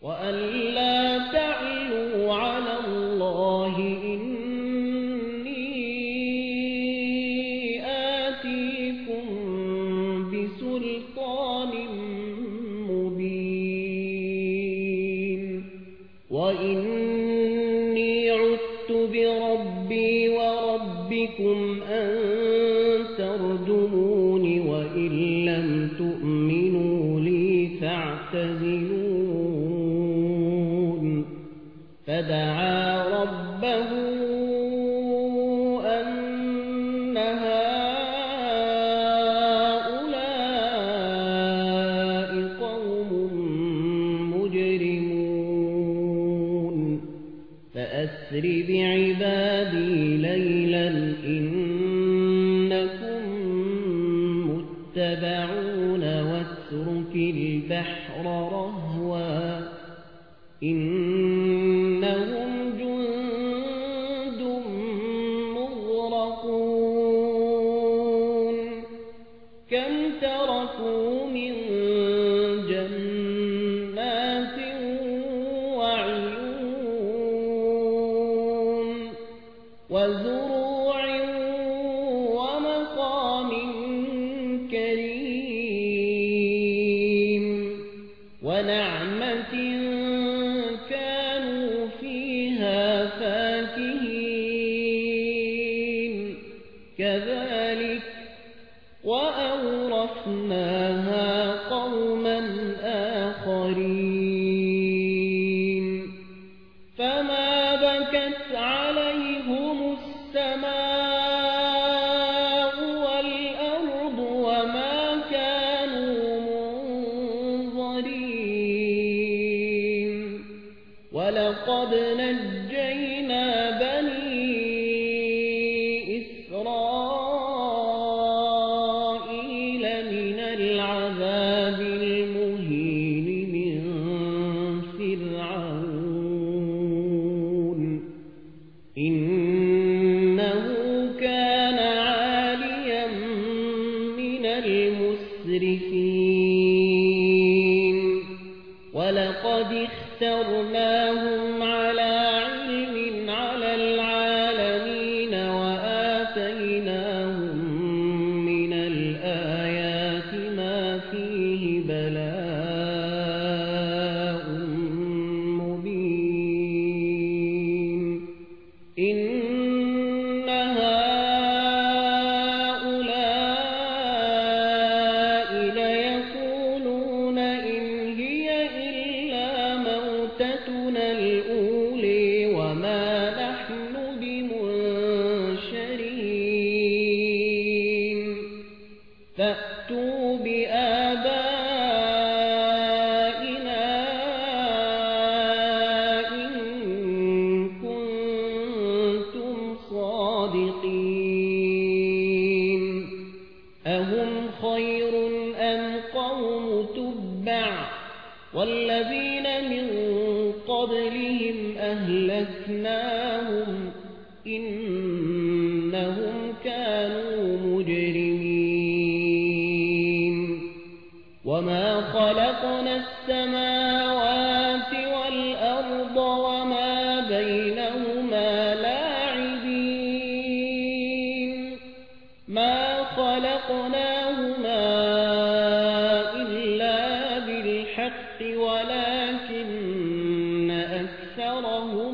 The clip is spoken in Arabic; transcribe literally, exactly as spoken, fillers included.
وألا تعلوا على الله إني آتيكم بسلطان مبين وإني عدت بربي وربكم أن ترجمون وإن لم تؤمنوا لي فاعتزلون فدعا ربه أن هؤلاء قوم مجرمون فأسر بعبادي ليلا إنكم متبعون واترك البحر رهوا إنهم جند مغرقون كم تركوا من جنات وعيون وزروع ومقام كريم ونعمة كانوا فيها فاكهين كذلك وأورثناها قوما آخرين فما بكت عليهم السماء والأرض وما كانوا منظرين ولقد نجينا بني إسرائيل من العذاب المهين من فرعون إنه كان عاليا من المسرفين ولقد اخترناهم على علم على العالمين وآتيناهم من الآيات ما فيه بلاء مبين إن هؤلاء ليقولون إن هي إلا موتتنا الأولى وما نحن بمنشرين فأتوا بآبائنا إن كنتم صادقين أهم خير أم قوم تبع والذين من قبلهم أهلكناهم إنهم كانوا مجرمين وما خلقنا السماوات والأرض وما بينهما لاعبين ما خلقناهما إلا بالحق ولكن أكثرهم